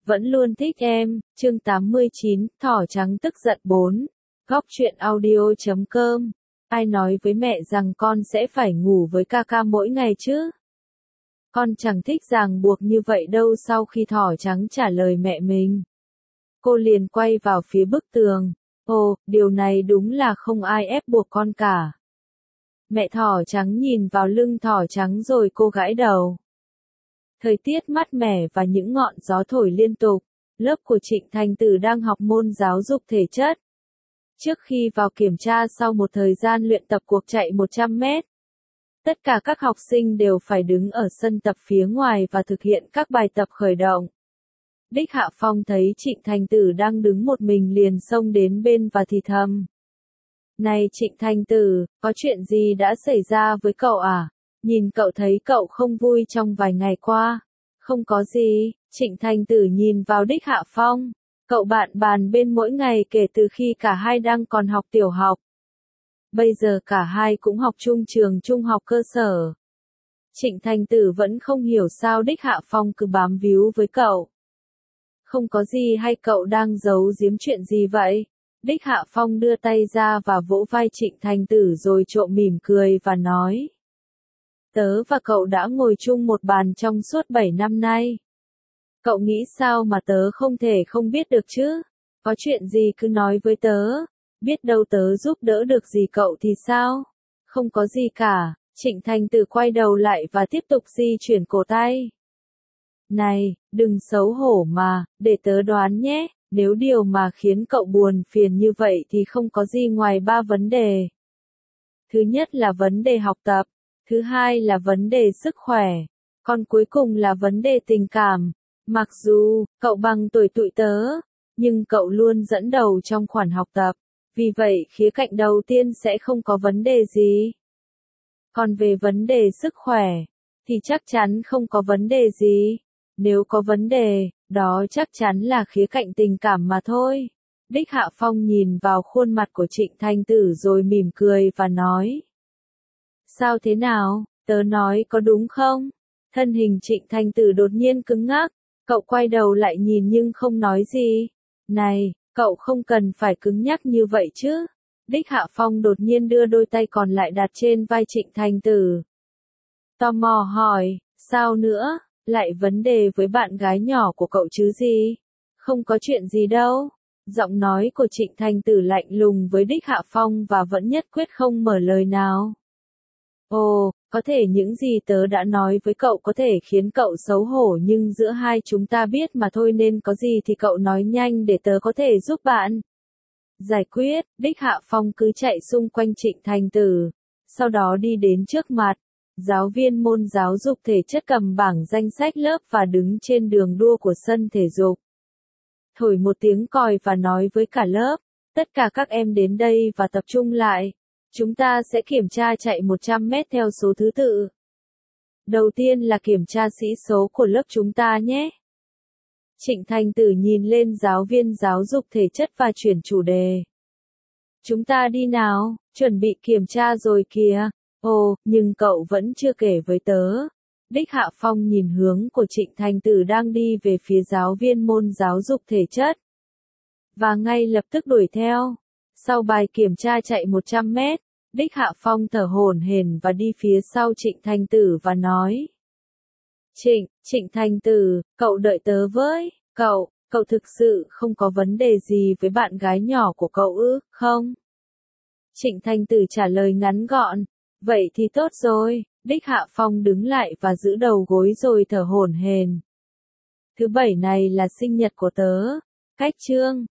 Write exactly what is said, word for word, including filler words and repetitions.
vẫn luôn thích em, chương tám mươi chín, thỏ trắng tức giận bốn. Góc truyện audio chấm com. Ai nói với mẹ rằng con sẽ phải ngủ với ca ca mỗi ngày chứ? Con chẳng thích ràng buộc như vậy đâu. Sau khi thỏ trắng trả lời mẹ mình, cô liền quay vào phía bức tường. Ồ, điều này đúng là không ai ép buộc con cả. Mẹ thỏ trắng nhìn vào lưng thỏ trắng rồi cô gãi đầu. Thời tiết mát mẻ và những ngọn gió thổi liên tục. Lớp của Trịnh Thành Tử đang học môn giáo dục thể chất. Trước khi vào kiểm tra sau một thời gian luyện tập cuộc chạy một trăm mét, tất cả các học sinh đều phải đứng ở sân tập phía ngoài và thực hiện các bài tập khởi động. Đích Hạ Phong thấy Trịnh Thành Tử đang đứng một mình liền xông đến bên và thì thầm. Này Trịnh Thành Tử, có chuyện gì đã xảy ra với cậu à? Nhìn cậu thấy cậu không vui trong vài ngày qua. Không có gì, Trịnh Thành Tử nhìn vào Đích Hạ Phong. Cậu bạn bàn bên mỗi ngày kể từ khi cả hai đang còn học tiểu học. Bây giờ cả hai cũng học chung trường trung học cơ sở. Trịnh Thành Tử vẫn không hiểu sao Đích Hạ Phong cứ bám víu với cậu. Không có gì hay cậu đang giấu giếm chuyện gì vậy? Đích Hạ Phong đưa tay ra và vỗ vai Trịnh Thành Tử rồi trộm mỉm cười và nói. Tớ và cậu đã ngồi chung một bàn trong suốt bảy năm nay. Cậu nghĩ sao mà tớ không thể không biết được chứ? Có chuyện gì cứ nói với tớ. Biết đâu tớ giúp đỡ được gì cậu thì sao? Không có gì cả. Trịnh Thành Tử quay đầu lại và tiếp tục di chuyển cổ tay. Này, đừng xấu hổ mà, để tớ đoán nhé. Nếu điều mà khiến cậu buồn phiền như vậy thì không có gì ngoài ba vấn đề. Thứ nhất là vấn đề học tập. Thứ hai là vấn đề sức khỏe. Còn cuối cùng là vấn đề tình cảm. Mặc dù, cậu bằng tuổi tụi tớ, nhưng cậu luôn dẫn đầu trong khoản học tập. Vì vậy khía cạnh đầu tiên sẽ không có vấn đề gì. Còn về vấn đề sức khỏe, thì chắc chắn không có vấn đề gì. Nếu có vấn đề, đó chắc chắn là khía cạnh tình cảm mà thôi. Đích Hạ Phong nhìn vào khuôn mặt của Trịnh Thành Tử rồi mỉm cười và nói. Sao thế nào, tớ nói có đúng không? Thân hình Trịnh Thành Tử đột nhiên cứng ngắc. Cậu quay đầu lại nhìn nhưng không nói gì. Này, cậu không cần phải cứng nhắc như vậy chứ. Đích Hạ Phong đột nhiên đưa đôi tay còn lại đặt trên vai Trịnh Thành Tử. Tò mò hỏi, sao nữa, lại vấn đề với bạn gái nhỏ của cậu chứ gì? Không có chuyện gì đâu. Giọng nói của Trịnh Thành Tử lạnh lùng với Đích Hạ Phong và vẫn nhất quyết không mở lời nào. Ồ, có thể những gì tớ đã nói với cậu có thể khiến cậu xấu hổ nhưng giữa hai chúng ta biết mà thôi nên có gì thì cậu nói nhanh để tớ có thể giúp bạn. Giải quyết, Đích Hạ Phong cứ chạy xung quanh Trịnh Thành Tử, sau đó đi đến trước mặt. Giáo viên môn giáo dục thể chất cầm bảng danh sách lớp và đứng trên đường đua của sân thể dục. Thổi một tiếng còi và nói với cả lớp, tất cả các em đến đây và tập trung lại. Chúng ta sẽ kiểm tra chạy một trăm mét theo số thứ tự. Đầu tiên là kiểm tra sĩ số của lớp chúng ta nhé. Trịnh Thành Tử nhìn lên giáo viên giáo dục thể chất và chuyển chủ đề. Chúng ta đi nào, chuẩn bị kiểm tra rồi kìa. Ồ, nhưng cậu vẫn chưa kể với tớ. Đích Hạ Phong nhìn hướng của Trịnh Thành Tử đang đi về phía giáo viên môn giáo dục thể chất. Và ngay lập tức đuổi theo. Sau bài kiểm tra chạy một trăm mét, Đích Hạ Phong thở hổn hển và đi phía sau Trịnh Thành Tử và nói. Trịnh, Trịnh Thành Tử, cậu đợi tớ với, cậu, cậu thực sự không có vấn đề gì với bạn gái nhỏ của cậu ư, không? Trịnh Thành Tử trả lời ngắn gọn, vậy thì tốt rồi. Đích Hạ Phong đứng lại và giữ đầu gối rồi thở hổn hển. Thứ bảy này là sinh nhật của tớ. Cách chương